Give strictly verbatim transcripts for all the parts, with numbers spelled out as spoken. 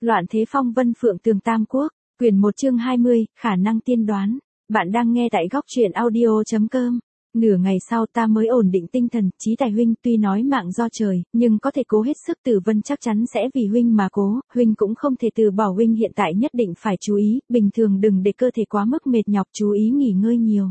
Loạn thế phong vân phượng tường tam quốc, quyển một chương hai mươi, khả năng tiên đoán. Bạn đang nghe tại góc truyện audio.com. Nửa ngày sau ta mới ổn định tinh thần, Chí Tài huynh tuy nói mạng do trời, nhưng có thể cố hết sức. Tử Vân chắc chắn sẽ vì huynh mà cố, huynh cũng không thể từ bỏ, huynh hiện tại nhất định phải chú ý, bình thường đừng để cơ thể quá mức mệt nhọc, chú ý nghỉ ngơi nhiều.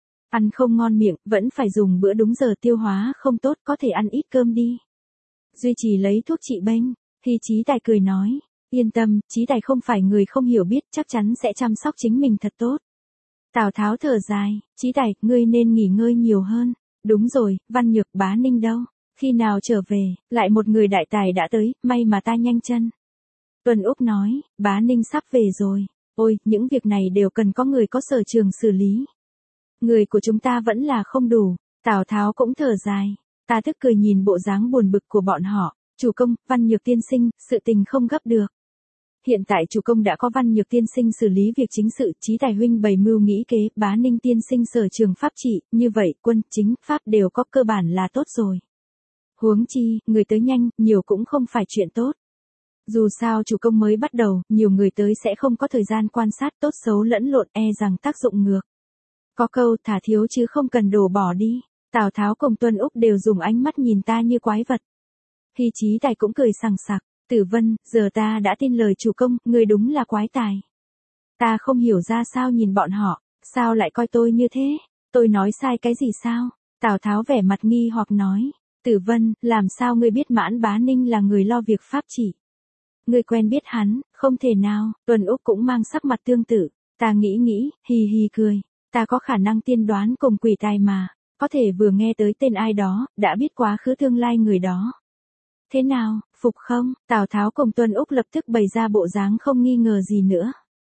Ăn không ngon miệng, vẫn phải dùng bữa đúng giờ, tiêu hóa không tốt, có thể ăn ít cơm đi. Duy trì lấy thuốc trị bênh. Thì Chí Tài cười nói, yên tâm, Chí Tài không phải người không hiểu biết, chắc chắn sẽ chăm sóc chính mình thật tốt. Tào Tháo thở dài, Chí Tài, ngươi nên nghỉ ngơi nhiều hơn. Đúng rồi, Văn Nhược Bá Ninh đâu? Khi nào trở về? Lại một người đại tài đã tới, may mà ta nhanh chân. Tuân Úc nói, Bá Ninh sắp về rồi. Ôi, những việc này đều cần có người có sở trường xử lý. Người của chúng ta vẫn là không đủ. Tào Tháo cũng thở dài. Ta thức cười nhìn bộ dáng buồn bực của bọn họ. Chủ công, Văn Nhược tiên sinh, sự tình không gấp được. Hiện tại chủ công đã có Văn Nhược tiên sinh xử lý việc chính sự, Chí Tài huynh bày mưu nghĩ kế, Bá Ninh tiên sinh sở trường pháp trị, như vậy quân, chính, pháp đều có, cơ bản là tốt rồi. Huống chi, người tới nhanh, nhiều cũng không phải chuyện tốt. Dù sao chủ công mới bắt đầu, nhiều người tới sẽ không có thời gian quan sát, tốt xấu lẫn lộn, e rằng tác dụng ngược. Có câu thả thiếu chứ không cần đổ bỏ đi. Tào Tháo cùng Tuân Úc đều dùng ánh mắt nhìn ta như quái vật. Thì Chí Tài cũng cười sằng sặc, Tử Vân, giờ ta đã tin lời chủ công, người đúng là quái tài. Ta không hiểu ra sao nhìn bọn họ, sao lại coi tôi như thế, tôi nói sai cái gì sao? Tào Tháo vẻ mặt nghi hoặc nói, Tử Vân, làm sao ngươi biết Mãn Bá Ninh là người lo việc pháp chỉ? Ngươi quen biết hắn, không thể nào. Tuân Úc cũng mang sắc mặt tương tự, ta nghĩ nghĩ, hì hì cười, ta có khả năng tiên đoán cùng quỷ tài mà, có thể vừa nghe tới tên ai đó, đã biết quá khứ tương lai người đó. Thế nào, phục không? Tào Tháo cùng Tuân Úc lập tức bày ra bộ dáng không nghi ngờ gì nữa.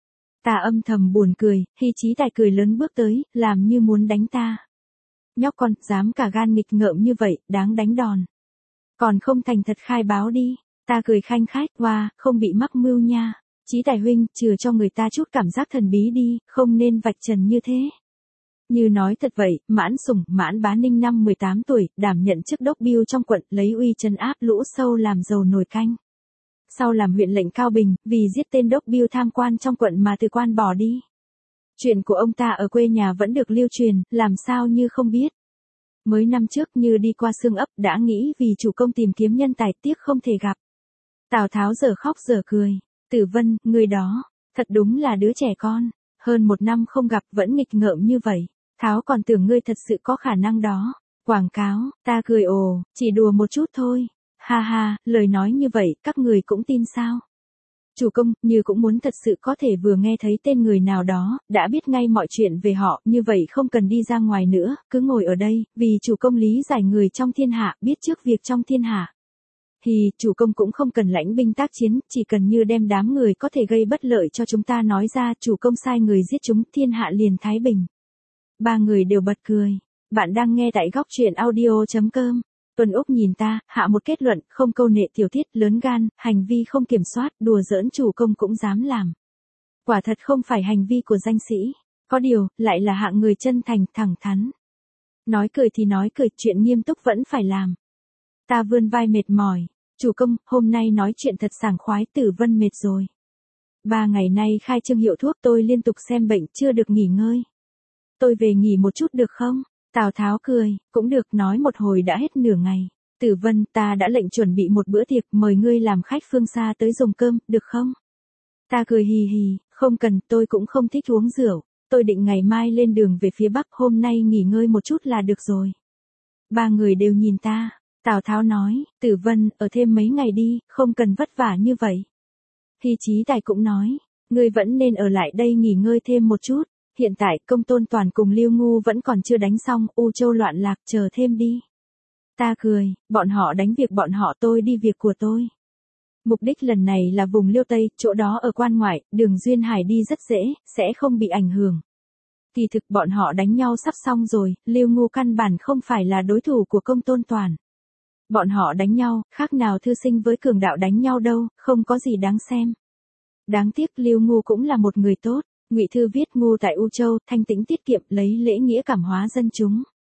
Ta âm thầm buồn cười, khi Chí Tài cười lớn bước tới, làm như muốn đánh ta. Nhóc con, dám cả gan nghịch ngợm như vậy, đáng đánh đòn. Còn không thành thật khai báo đi. Ta cười khanh khách, hoa, không bị mắc mưu nha. Chí Tài huynh, chừa cho người ta chút cảm giác thần bí đi, không nên vạch trần như thế. Như nói thật vậy, Mãn Sủng, Mãn Bá Ninh năm mười tám tuổi, đảm nhận chức đốc biêu trong quận, lấy uy trấn áp lũ sâu làm dầu nồi canh. Sau làm huyện lệnh Cao Bình, vì giết tên đốc biêu tham quan trong quận mà từ quan bỏ đi. Chuyện của ông ta ở quê nhà vẫn được lưu truyền, làm sao như không biết. Mới năm trước như đi qua Xương Ấp, đã nghĩ vì chủ công tìm kiếm nhân tài, tiếc không thể gặp. Tào Tháo giờ khóc giờ cười, Tử Vân, người đó, thật đúng là đứa trẻ con, hơn một năm không gặp vẫn nghịch ngợm như vậy. Tháo còn tưởng ngươi thật sự có khả năng đó. Quảng cáo, ta cười ồ, chỉ đùa một chút thôi. Ha ha, lời nói như vậy, các người cũng tin sao? Chủ công, như cũng muốn thật sự có thể vừa nghe thấy tên người nào đó, đã biết ngay mọi chuyện về họ, như vậy không cần đi ra ngoài nữa, cứ ngồi ở đây, vì chủ công lý giải người trong thiên hạ, biết trước việc trong thiên hạ. Thì, chủ công cũng không cần lãnh binh tác chiến, chỉ cần như đem đám người có thể gây bất lợi cho chúng ta nói ra, chủ công sai người giết chúng, thiên hạ liền thái bình. Ba người đều bật cười. Bạn đang nghe tại góc truyện audio.com. Tuân Úc nhìn ta, hạ một kết luận, không câu nệ tiểu tiết, lớn gan, hành vi không kiểm soát, đùa giỡn chủ công cũng dám làm. Quả thật không phải hành vi của danh sĩ, có điều, lại là hạng người chân thành, thẳng thắn. Nói cười thì nói cười, chuyện nghiêm túc vẫn phải làm. Ta vươn vai mệt mỏi, chủ công, hôm nay nói chuyện thật sảng khoái, Tử Vân mệt rồi. Ba ngày nay khai trương hiệu thuốc, tôi liên tục xem bệnh, chưa được nghỉ ngơi. Tôi về nghỉ một chút được không? Tào Tháo cười, cũng được, nói một hồi đã hết nửa ngày. Tử Vân, ta đã lệnh chuẩn bị một bữa tiệc, mời ngươi làm khách phương xa tới dùng cơm, được không? Ta cười hì hì, không cần, tôi cũng không thích uống rượu. Tôi định ngày mai lên đường về phía Bắc, hôm nay nghỉ ngơi một chút là được rồi. Ba người đều nhìn ta. Tào Tháo nói, Tử Vân, ở thêm mấy ngày đi, không cần vất vả như vậy. Thì Chí Tài cũng nói, ngươi vẫn nên ở lại đây nghỉ ngơi thêm một chút. Hiện tại, Công Tôn Toàn cùng Lưu Ngu vẫn còn chưa đánh xong, U Châu loạn lạc, chờ thêm đi. Ta cười, bọn họ đánh việc bọn họ, tôi đi việc của tôi. Mục đích lần này là vùng Liêu Tây, chỗ đó ở quan ngoại, đường Duyên Hải đi rất dễ, sẽ không bị ảnh hưởng. Kỳ thực bọn họ đánh nhau sắp xong rồi, Lưu Ngu căn bản không phải là đối thủ của Công Tôn Toàn. Bọn họ đánh nhau, khác nào thư sinh với cường đạo đánh nhau đâu, không có gì đáng xem. Đáng tiếc Lưu Ngu cũng là một người tốt. Ngụy Thư viết Ngu tại U Châu, thanh tĩnh tiết kiệm, lấy lễ nghĩa cảm hóa dân chúng.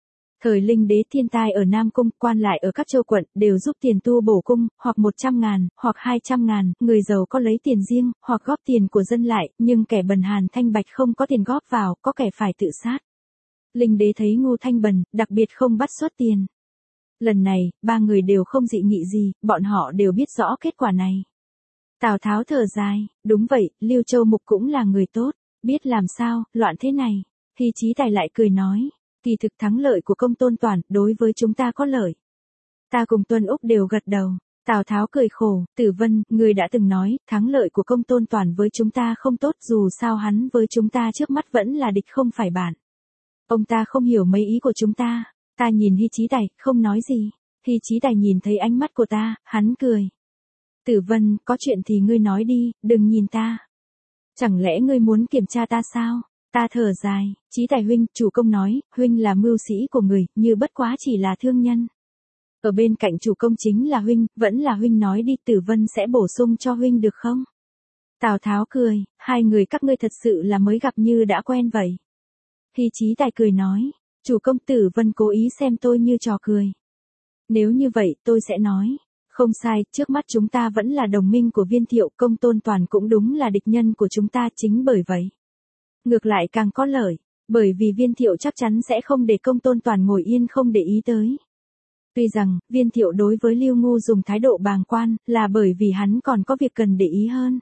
Thời Linh Đế thiên tai ở Nam Cung, quan lại ở các châu quận đều giúp tiền tu bổ cung, hoặc một trăm ngàn, hoặc hai trăm ngàn, người giàu có lấy tiền riêng, hoặc góp tiền của dân lại, nhưng kẻ bần hàn thanh bạch không có tiền góp vào, có kẻ phải tự sát. Linh Đế thấy ngu thanh bần, đặc biệt không bắt xuất tiền. Lần này, ba người đều không dị nghị gì, bọn họ đều biết rõ kết quả này. Tào Tháo thở dài, đúng vậy, Lưu Châu Mục cũng là người tốt, biết làm sao, loạn thế này. Hy Chí Tài lại cười nói, kỳ thực thắng lợi của Công Tôn Toản đối với chúng ta có lợi. Ta cùng Tuân Úc đều gật đầu. Tào Tháo cười khổ, Tử Vân, người đã từng nói, thắng lợi của Công Tôn Toản với chúng ta không tốt, dù sao hắn với chúng ta trước mắt vẫn là địch không phải bạn. Ông ta không hiểu mấy ý của chúng ta. Ta nhìn Hy Chí Tài, không nói gì. Hy Chí Tài nhìn thấy ánh mắt của ta, hắn cười. Tử Vân, có chuyện thì ngươi nói đi, đừng nhìn ta. Chẳng lẽ ngươi muốn kiểm tra ta sao? Ta thở dài, Chí Tài huynh, chủ công nói, huynh là mưu sĩ của người, như bất quá chỉ là thương nhân. Ở bên cạnh chủ công chính là huynh, vẫn là huynh nói đi, Tử Vân sẽ bổ sung cho huynh được không? Tào Tháo cười, hai người các ngươi thật sự là mới gặp như đã quen vậy. Hy Chí Tài cười nói, chủ công, Tử Vân cố ý xem tôi như trò cười. Nếu như vậy, tôi sẽ nói. Không sai, trước mắt chúng ta vẫn là đồng minh của Viên Thiệu, Công Tôn Toản cũng đúng là địch nhân của chúng ta, chính bởi vậy. Ngược lại càng có lợi, bởi vì Viên Thiệu chắc chắn sẽ không để Công Tôn Toản ngồi yên không để ý tới. Tuy rằng, Viên Thiệu đối với Lưu Ngu dùng thái độ bàng quan, là bởi vì hắn còn có việc cần để ý hơn.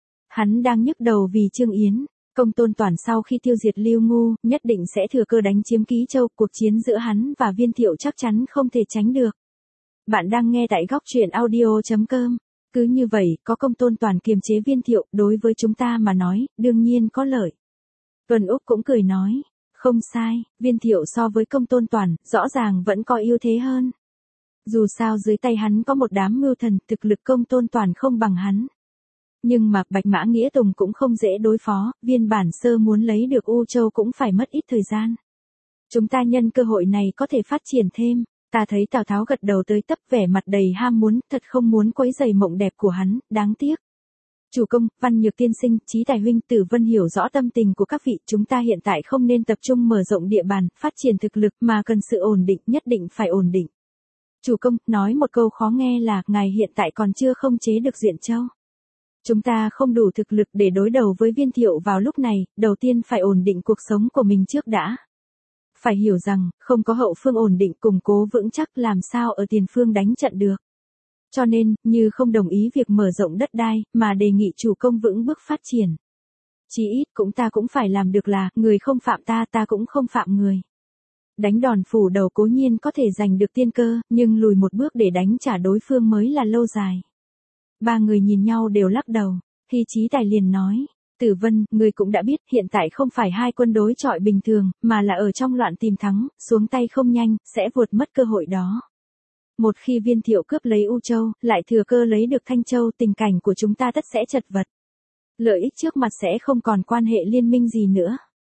Hắn đang nhức đầu vì Trương Yến, Công Tôn Toản sau khi tiêu diệt Lưu Ngu, nhất định sẽ thừa cơ đánh chiếm Ký Châu, cuộc chiến giữa hắn và Viên Thiệu chắc chắn không thể tránh được. Bạn đang nghe tại góc truyện audio chấm com. Cứ như vậy, có Công Tôn Toản kiềm chế Viên Thiệu, đối với chúng ta mà nói, đương nhiên có lợi. Tuân Úc cũng cười nói, không sai, Viên Thiệu so với Công Tôn Toản, rõ ràng vẫn có ưu thế hơn. Dù sao dưới tay hắn có một đám mưu thần, thực lực Công Tôn Toản không bằng hắn. Nhưng mà Bạch Mã Nghĩa Tùng cũng không dễ đối phó, Viên Bản Sơ muốn lấy được U Châu cũng phải mất ít thời gian. Chúng ta nhân cơ hội này có thể phát triển thêm. Ta thấy Tào Tháo gật đầu tới tấp, vẻ mặt đầy ham muốn, thật không muốn quấy rầy mộng đẹp của hắn, đáng tiếc. Chủ công, Văn Nhược tiên sinh, Chí Tài huynh, Tử Vân hiểu rõ tâm tình của các vị, chúng ta hiện tại không nên tập trung mở rộng địa bàn, phát triển thực lực mà cần sự ổn định, nhất định phải ổn định. Chủ công, nói một câu khó nghe là, ngài hiện tại còn chưa không chế được Duyện Châu. Chúng ta không đủ thực lực để đối đầu với Viên Thiệu vào lúc này, đầu tiên phải ổn định cuộc sống của mình trước đã. Phải hiểu rằng, không có hậu phương ổn định củng cố vững chắc làm sao ở tiền phương đánh trận được. Cho nên, như không đồng ý việc mở rộng đất đai, mà đề nghị chủ công vững bước phát triển. Chí ít cũng ta cũng phải làm được là, người không phạm ta, ta cũng không phạm người. Đánh đòn phủ đầu cố nhiên có thể giành được tiên cơ, nhưng lùi một bước để đánh trả đối phương mới là lâu dài. Ba người nhìn nhau đều lắc đầu, Hy Chí Tài liền nói. Tử Vân, người cũng đã biết, hiện tại không phải hai quân đối chọi bình thường, mà là ở trong loạn tìm thắng, xuống tay không nhanh, sẽ vụt mất cơ hội đó. Một khi Viên Thiệu cướp lấy U Châu, lại thừa cơ lấy được Thanh Châu, tình cảnh của chúng ta tất sẽ chật vật. Lợi ích trước mặt sẽ không còn quan hệ liên minh gì nữa.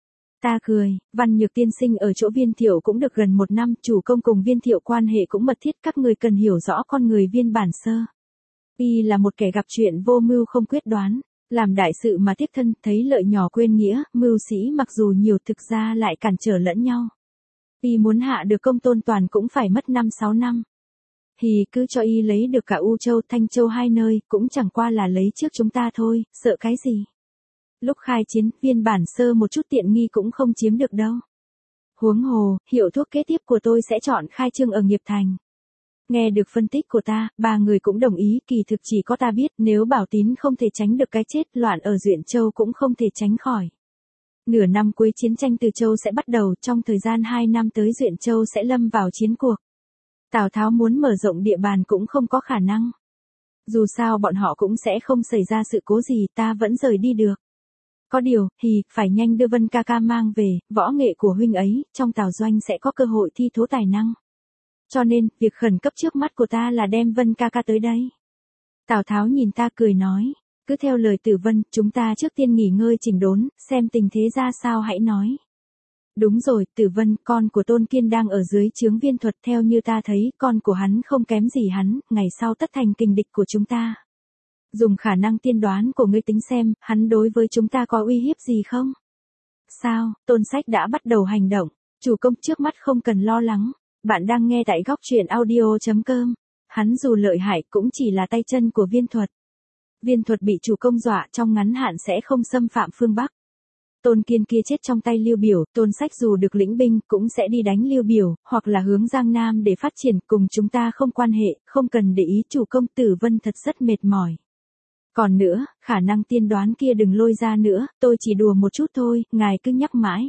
Ta cười, Văn Nhược tiên sinh ở chỗ Viên Thiệu cũng được gần một năm, chủ công cùng Viên Thiệu quan hệ cũng mật thiết, các người cần hiểu rõ con người Viên Bản Sơ. Y là một kẻ gặp chuyện vô mưu không quyết đoán. Làm đại sự mà tiếc thân, thấy lợi nhỏ quên nghĩa, mưu sĩ mặc dù nhiều thực ra lại cản trở lẫn nhau. Y muốn hạ được Công Tôn Toản cũng phải mất năm sáu năm. Thì cứ cho y lấy được cả U Châu, Thanh Châu hai nơi, cũng chẳng qua là lấy trước chúng ta thôi, sợ cái gì. Lúc khai chiến, Viên Bản Sơ một chút tiện nghi cũng không chiếm được đâu. Huống hồ, hiệu thuốc kế tiếp của tôi sẽ chọn khai trương ở Nghiệp Thành. Nghe được phân tích của ta, ba người cũng đồng ý, kỳ thực chỉ có ta biết, nếu Bảo Tín không thể tránh được cái chết, loạn ở Duyện Châu cũng không thể tránh khỏi. Nửa năm cuối chiến tranh Từ Châu sẽ bắt đầu, trong thời gian hai năm tới Duyện Châu sẽ lâm vào chiến cuộc. Tào Tháo muốn mở rộng địa bàn cũng không có khả năng. Dù sao bọn họ cũng sẽ không xảy ra sự cố gì, ta vẫn rời đi được. Có điều, thì, phải nhanh đưa Vân ca ca mang về, võ nghệ của huynh ấy, trong Tào Doanh sẽ có cơ hội thi thố tài năng. Cho nên, việc khẩn cấp trước mắt của ta là đem Vân ca ca tới đây. Tào Tháo nhìn ta cười nói, cứ theo lời Tử Vân, chúng ta trước tiên nghỉ ngơi chỉnh đốn, xem tình thế ra sao hãy nói. Đúng rồi, Tử Vân, con của Tôn Kiên đang ở dưới trướng Viên Thuật, theo như ta thấy, con của hắn không kém gì hắn, ngày sau tất thành kình địch của chúng ta. Dùng khả năng tiên đoán của ngươi tính xem, hắn đối với chúng ta có uy hiếp gì không? Sao, Tôn Sách đã bắt đầu hành động, chủ công trước mắt không cần lo lắng. Bạn đang nghe tại góc truyện audio chấm com. Hắn dù lợi hại cũng chỉ là tay chân của Viên Thuật. Viên Thuật bị chủ công dọa trong ngắn hạn sẽ không xâm phạm phương Bắc. Tôn Kiên kia chết trong tay Lưu Biểu, Tôn Sách dù được lĩnh binh cũng sẽ đi đánh Lưu Biểu, hoặc là hướng Giang Nam để phát triển, cùng chúng ta không quan hệ, không cần để ý. Chủ công Tử Vân thật rất mệt mỏi. Còn nữa, khả năng tiên đoán kia đừng lôi ra nữa, tôi chỉ đùa một chút thôi, ngài cứ nhắc mãi.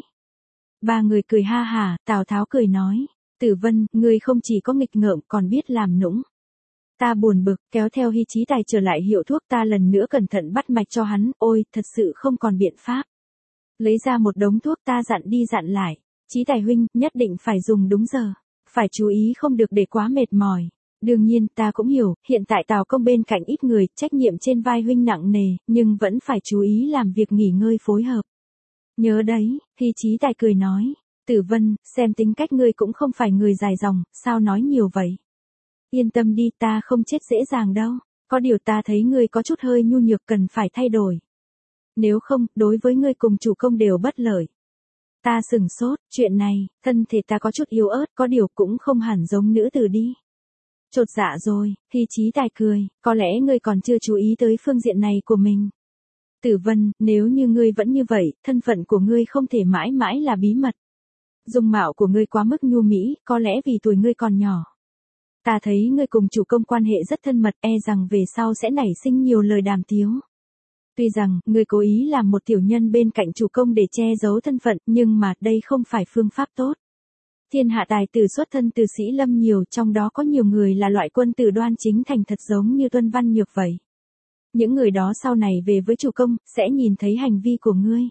Ba người cười ha hả, Tào Tháo cười nói, Tử Vân, ngươi không chỉ có nghịch ngợm còn biết làm nũng. Ta buồn bực, kéo theo Hy Chí Tài trở lại hiệu thuốc, ta lần nữa cẩn thận bắt mạch cho hắn, ôi, thật sự không còn biện pháp. Lấy ra một đống thuốc, ta dặn đi dặn lại, Chí Tài huynh, nhất định phải dùng đúng giờ, phải chú ý không được để quá mệt mỏi. Đương nhiên, ta cũng hiểu, hiện tại Tào công bên cạnh ít người, trách nhiệm trên vai huynh nặng nề, nhưng vẫn phải chú ý làm việc nghỉ ngơi phối hợp. Nhớ đấy, Hy Chí Tài cười nói, Tử Vân, xem tính cách ngươi cũng không phải người dài dòng, sao nói nhiều vậy? Yên tâm đi, ta không chết dễ dàng đâu, có điều ta thấy ngươi có chút hơi nhu nhược cần phải thay đổi. Nếu không, đối với ngươi cùng chủ công đều bất lợi. Ta sửng sốt, chuyện này, thân thể ta có chút yếu ớt, có điều cũng không hẳn giống nữ tử đi. Chột dạ rồi, Hy Chí Tài cười, có lẽ ngươi còn chưa chú ý tới phương diện này của mình. Tử Vân, nếu như ngươi vẫn như vậy, thân phận của ngươi không thể mãi mãi là bí mật. Dung mạo của ngươi quá mức nhu mỹ, có lẽ vì tuổi ngươi còn nhỏ. Ta thấy ngươi cùng chủ công quan hệ rất thân mật, e rằng về sau sẽ nảy sinh nhiều lời đàm tiếu. Tuy rằng, ngươi cố ý làm một tiểu nhân bên cạnh chủ công để che giấu thân phận, nhưng mà đây không phải phương pháp tốt. Thiên hạ tài tử xuất thân từ sĩ lâm nhiều, trong đó có nhiều người là loại quân tử đoan chính thành thật giống như Tuân Văn Nhược vậy. Những người đó sau này về với chủ công, sẽ nhìn thấy hành vi của ngươi.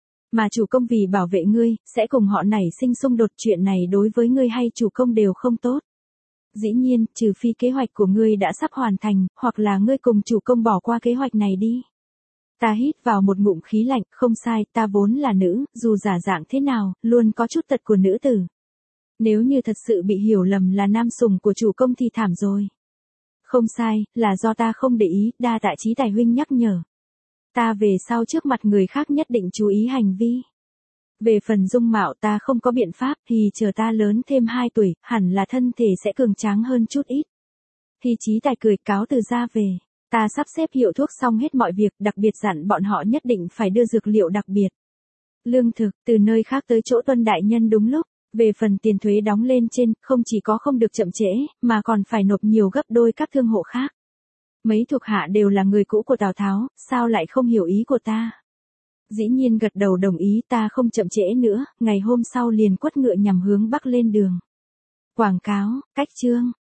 Mà chủ công vì bảo vệ ngươi, sẽ cùng họ nảy sinh xung đột, chuyện này đối với ngươi hay chủ công đều không tốt. Dĩ nhiên, trừ phi kế hoạch của ngươi đã sắp hoàn thành, hoặc là ngươi cùng chủ công bỏ qua kế hoạch này đi. Ta hít vào một ngụm khí lạnh, không sai, ta vốn là nữ, dù giả dạng thế nào, luôn có chút tật của nữ tử. Nếu như thật sự bị hiểu lầm là nam sủng của chủ công thì thảm rồi. Không sai, là do ta không để ý, đa tạ Chí Tài huynh nhắc nhở. Ta về sau trước mặt người khác nhất định chú ý hành vi. Về phần dung mạo ta không có biện pháp, thì chờ ta lớn thêm hai tuổi, hẳn là thân thể sẽ cường tráng hơn chút ít. Thì Chí Tài cười cáo từ ra về. Ta sắp xếp hiệu thuốc xong hết mọi việc, đặc biệt dặn bọn họ nhất định phải đưa dược liệu đặc biệt. Lương thực, từ nơi khác tới chỗ Tuân đại nhân đúng lúc. Về phần tiền thuế đóng lên trên, không chỉ có không được chậm trễ, mà còn phải nộp nhiều gấp đôi các thương hộ khác. Mấy thuộc hạ đều là người cũ của Tào Tháo, sao lại không hiểu ý của ta? Dĩ nhiên gật đầu đồng ý, ta không chậm trễ nữa, ngày hôm sau liền quất ngựa nhằm hướng bắc lên đường. Quảng cáo, cách chương.